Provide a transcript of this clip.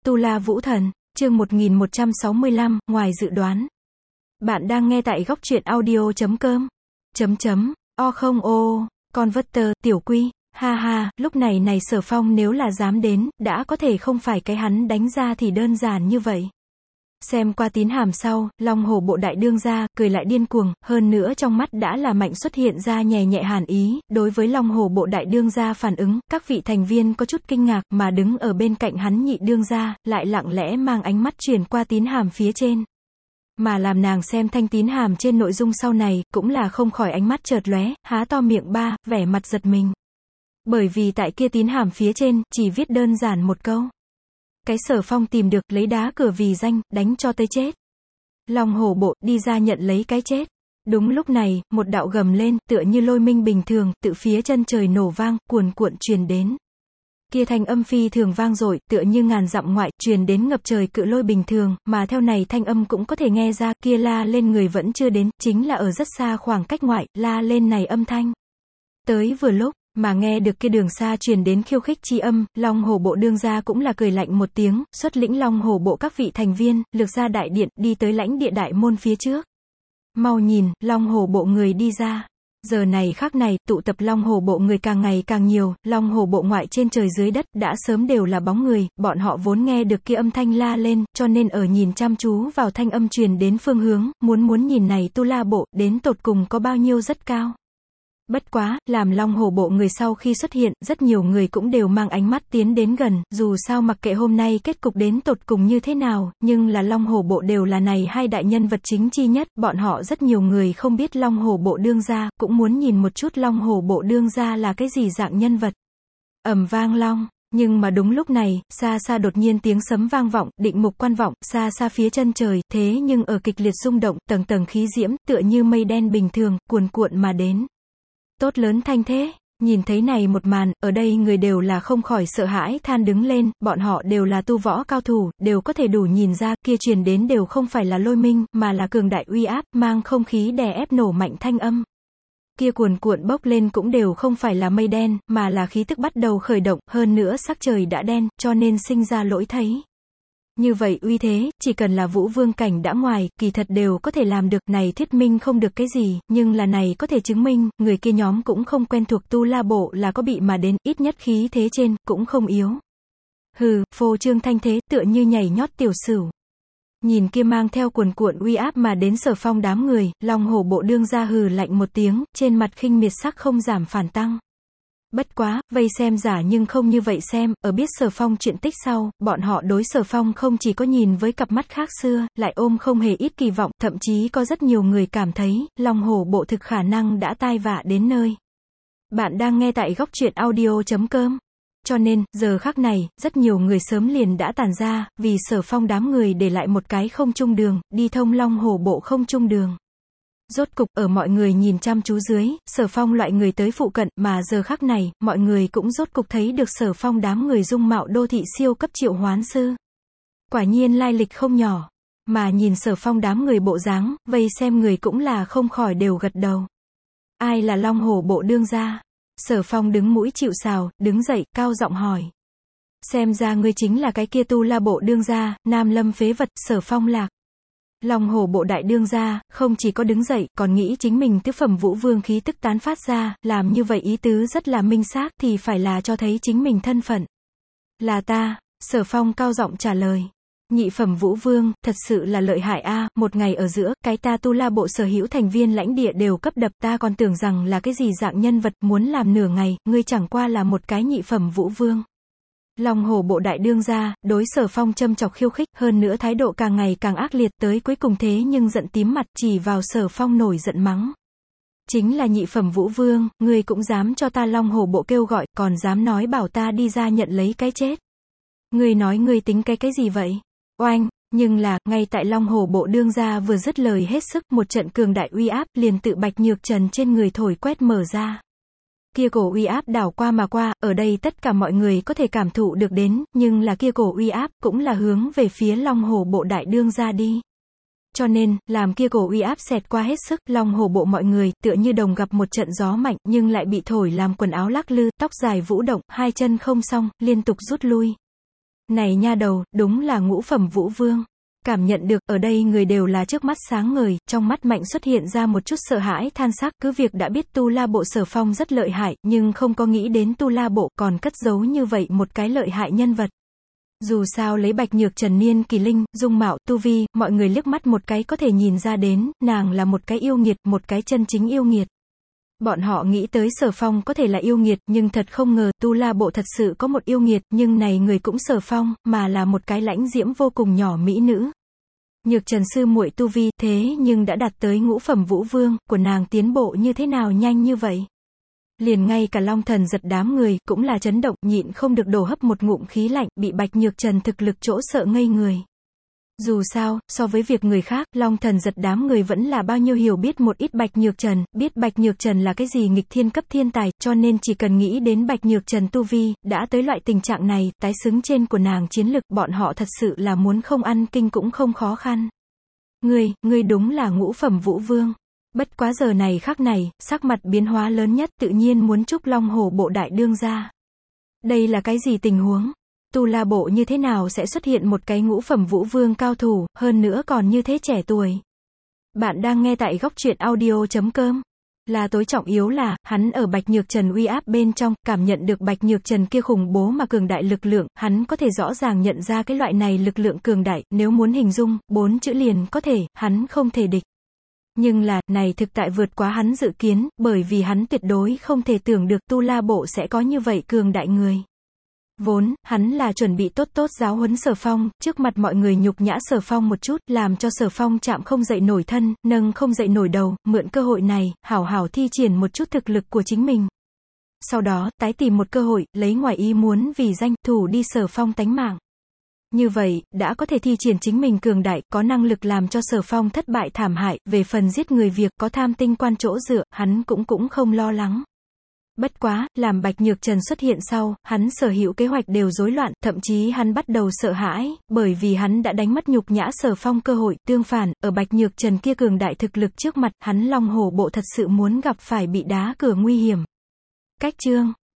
Tu La Vũ Thần, chương 1165, ngoài dự đoán. Bạn đang nghe tại góc truyện audio.com. O không ô, Converter, tiểu quy, ha ha, lúc này Sở Phong nếu là dám đến, đã có thể không phải cái hắn đánh ra thì đơn giản như vậy. Xem qua tín hàm sau, Long Hổ Bộ đại đương gia, cười lại điên cuồng, hơn nữa trong mắt đã là mạnh xuất hiện ra nhẹ nhẹ hàn ý, đối với Long Hổ Bộ đại đương gia phản ứng, các vị thành viên có chút kinh ngạc, mà đứng ở bên cạnh hắn nhị đương gia, lại lặng lẽ mang ánh mắt chuyển qua tín hàm phía trên. Mà làm nàng xem thanh tín hàm trên nội dung sau này, cũng là không khỏi ánh mắt chợt lóe, há to miệng vẻ mặt giật mình. Bởi vì tại kia tín hàm phía trên, chỉ viết đơn giản một câu. Cái Sở Phong tìm được, lấy đá cửa vì danh, đánh cho tới chết. Long Hổ Bộ, đi ra nhận lấy cái chết. Đúng lúc này, một đạo gầm lên, tựa như lôi minh bình thường, tự phía chân trời nổ vang, cuồn cuộn truyền đến. Kia thanh âm phi thường vang dội, tựa như ngàn dặm ngoại, truyền đến ngập trời cự lôi bình thường, mà theo này thanh âm cũng có thể nghe ra, kia la lên người vẫn chưa đến, chính là ở rất xa khoảng cách ngoại, la lên này âm thanh. Tới vừa lúc, mà nghe được kia đường xa truyền đến khiêu khích chi âm, Long Hổ Bộ đương gia cũng là cười lạnh một tiếng, xuất lĩnh Long Hổ Bộ các vị thành viên, lược ra đại điện, đi tới lãnh địa đại môn phía trước. Mau nhìn, Long Hổ Bộ người đi ra. Giờ này khắc này, tụ tập Long Hổ Bộ người càng ngày càng nhiều, Long Hổ Bộ ngoại trên trời dưới đất, đã sớm đều là bóng người, bọn họ vốn nghe được kia âm thanh la lên, cho nên ở nhìn chăm chú vào thanh âm truyền đến phương hướng, muốn nhìn này Tu La Bộ, đến tột cùng có bao nhiêu rất cao. Bất quá, làm Long Hổ Bộ người sau khi xuất hiện, rất nhiều người cũng đều mang ánh mắt tiến đến gần, dù sao mặc kệ hôm nay kết cục đến tột cùng như thế nào, nhưng là Long Hổ Bộ đều là này hai đại nhân vật chính chi nhất, bọn họ rất nhiều người không biết Long Hổ Bộ đương gia, cũng muốn nhìn một chút Long Hổ Bộ đương gia là cái gì dạng nhân vật. Ầm vang long. Nhưng mà đúng lúc này, xa xa đột nhiên tiếng sấm vang vọng, định mục quan vọng, xa xa phía chân trời, thế nhưng ở kịch liệt rung động, tầng tầng khí diễm, tựa như mây đen bình thường, cuồn cuộn mà đến. Tốt lớn thanh thế, nhìn thấy này một màn, ở đây người đều là không khỏi sợ hãi than đứng lên, bọn họ đều là tu võ cao thủ, đều có thể đủ nhìn ra, kia truyền đến đều không phải là lôi minh, mà là cường đại uy áp, mang không khí đè ép nổ mạnh thanh âm. Kia cuồn cuộn bốc lên cũng đều không phải là mây đen, mà là khí tức bắt đầu khởi động, hơn nữa sắc trời đã đen, cho nên sinh ra lỗi thấy. Như vậy uy thế, chỉ cần là Vũ Vương cảnh đã ngoài, kỳ thật đều có thể làm được, này thuyết minh không được cái gì, nhưng là này có thể chứng minh, người kia nhóm cũng không quen thuộc Tu La Bộ là có bị mà đến, ít nhất khí thế trên, cũng không yếu. Hừ, phô trương thanh thế, tựa như nhảy nhót tiểu sửu. Nhìn kia mang theo cuồn cuộn uy áp mà đến Sở Phong đám người, Long Hổ Bộ đương gia hừ lạnh một tiếng, trên mặt khinh miệt sắc không giảm phản tăng. Bất quá, vây xem giả nhưng không như vậy xem, ở biết Sở Phong chuyện tích sau, bọn họ đối Sở Phong không chỉ có nhìn với cặp mắt khác xưa, lại ôm không hề ít kỳ vọng, thậm chí có rất nhiều người cảm thấy, Long Hổ Bộ thực khả năng đã tai vạ đến nơi. Bạn đang nghe tại góc truyện audio.com. Cho nên, giờ khắc này, rất nhiều người sớm liền đã tản ra, vì Sở Phong đám người để lại một cái không trung đường, đi thông Long Hổ Bộ không trung đường. Rốt cục, ở mọi người nhìn chăm chú dưới, Sở Phong loại người tới phụ cận, mà giờ khắc này, mọi người cũng rốt cục thấy được Sở Phong đám người dung mạo đô thị siêu cấp triệu hoán sư. Quả nhiên lai lịch không nhỏ. Mà nhìn Sở Phong đám người bộ dáng, vây xem người cũng là không khỏi đều gật đầu. Ai là Long Hổ Bộ đương gia? Sở Phong đứng mũi chịu sào, đứng dậy, cao giọng hỏi. Xem ra ngươi chính là cái kia Tu La Bộ đương gia, Nam Lâm phế vật, Sở Phong lạc. Long Hổ Bộ đại đương gia, không chỉ có đứng dậy, còn nghĩ chính mình tứ phẩm Vũ Vương khí tức tán phát ra, làm như vậy ý tứ rất là minh xác, thì phải là cho thấy chính mình thân phận. Là ta, Sở Phong cao giọng trả lời. Nhị phẩm Vũ Vương, thật sự là lợi hại a, một ngày ở giữa, cái ta Tu La Bộ sở hữu thành viên lãnh địa đều cấp đập, ta còn tưởng rằng là cái gì dạng nhân vật, muốn làm nửa ngày, ngươi chẳng qua là một cái nhị phẩm Vũ Vương. Long Hổ Bộ đại đương gia, đối Sở Phong châm chọc khiêu khích, hơn nữa thái độ càng ngày càng ác liệt, tới cuối cùng thế nhưng giận tím mặt, chỉ vào Sở Phong nổi giận mắng. Chính là nhị phẩm Vũ Vương, ngươi cũng dám cho ta Long Hổ Bộ kêu gọi, còn dám nói bảo ta đi ra nhận lấy cái chết. Ngươi nói ngươi tính cái gì vậy? Oanh, nhưng là, ngay tại Long Hổ Bộ đương gia vừa dứt lời hết sức, một trận cường đại uy áp liền tự Bạch Nhược Trần trên người thổi quét mở ra. Kia cổ uy áp đảo qua mà qua, ở đây tất cả mọi người có thể cảm thụ được đến, nhưng là kia cổ uy áp cũng là hướng về phía Long Hổ Bộ đại đương gia đi. Cho nên, làm kia cổ uy áp xẹt qua hết sức, Long Hổ Bộ mọi người, tựa như đồng gặp một trận gió mạnh, nhưng lại bị thổi làm quần áo lắc lư, tóc dài vũ động, hai chân không song, liên tục rút lui. Này nha đầu, đúng là ngũ phẩm vũ vương. Cảm nhận được, ở đây người đều là trước mắt sáng ngời, trong mắt Mạnh xuất hiện ra một chút sợ hãi than sắc, cứ việc đã biết Tu La Bộ Sở Phong rất lợi hại, nhưng không có nghĩ đến Tu La Bộ còn cất giấu như vậy một cái lợi hại nhân vật. Dù sao lấy Bạch Nhược Trần niên kỳ linh, dung mạo, tu vi, mọi người liếc mắt một cái có thể nhìn ra đến, nàng là một cái yêu nghiệt, một cái chân chính yêu nghiệt. Bọn họ nghĩ tới Sở Phong có thể là yêu nghiệt, nhưng thật không ngờ, Tu La Bộ thật sự có một yêu nghiệt, nhưng này người cũng Sở Phong, mà là một cái lãnh diễm vô cùng nhỏ mỹ nữ. Nhược Trần sư muội tu vi, thế nhưng đã đạt tới ngũ phẩm vũ vương, của nàng tiến bộ như thế nào nhanh như vậy? Liền ngay cả Long Thần Giật đám người, cũng là chấn động, nhịn không được đổ hấp một ngụm khí lạnh, bị Bạch Nhược Trần thực lực chỗ sợ ngây người. Dù sao, so với việc người khác, Long Thần Giật đám người vẫn là bao nhiêu hiểu biết một ít Bạch Nhược Trần, biết Bạch Nhược Trần là cái gì nghịch thiên cấp thiên tài, cho nên chỉ cần nghĩ đến Bạch Nhược Trần tu vi, đã tới loại tình trạng này, tái xứng trên của nàng chiến lực, bọn họ thật sự là muốn không ăn kinh cũng không khó khăn. Ngươi đúng là ngũ phẩm vũ vương. Bất quá giờ này khắc này, sắc mặt biến hóa lớn nhất tự nhiên muốn chúc Long Hổ Bộ đại đương gia. Đây là cái gì tình huống? Tu La Bộ như thế nào sẽ xuất hiện một cái ngũ phẩm vũ vương cao thủ, hơn nữa còn như thế trẻ tuổi? Bạn đang nghe tại góc truyện audio.com. Là tối trọng yếu là, hắn ở Bạch Nhược Trần uy áp bên trong, cảm nhận được Bạch Nhược Trần kia khủng bố mà cường đại lực lượng, hắn có thể rõ ràng nhận ra cái loại này lực lượng cường đại, nếu muốn hình dung, 4 chữ liền có thể, hắn không thể địch. Nhưng là, này thực tại vượt quá hắn dự kiến, bởi vì hắn tuyệt đối không thể tưởng được Tu La Bộ sẽ có như vậy cường đại người. Vốn, hắn là chuẩn bị tốt giáo huấn Sở Phong, trước mặt mọi người nhục nhã Sở Phong một chút, làm cho Sở Phong chạm không dậy nổi thân, nâng không dậy nổi đầu, mượn cơ hội này, hảo hảo thi triển một chút thực lực của chính mình. Sau đó, tái tìm một cơ hội, lấy ngoài ý muốn vì danh, thủ đi Sở Phong tánh mạng. Như vậy, đã có thể thi triển chính mình cường đại, có năng lực làm cho Sở Phong thất bại thảm hại, về phần giết người việc, có tham tinh quan chỗ dựa, hắn cũng không lo lắng. Bất quá, làm Bạch Nhược Trần xuất hiện sau, hắn sở hữu kế hoạch đều rối loạn, thậm chí hắn bắt đầu sợ hãi, bởi vì hắn đã đánh mất nhục nhã Sở Phong cơ hội, tương phản, ở Bạch Nhược Trần kia cường đại thực lực trước mặt, hắn Long Hổ Bộ thật sự muốn gặp phải bị đá cửa nguy hiểm. Cách chương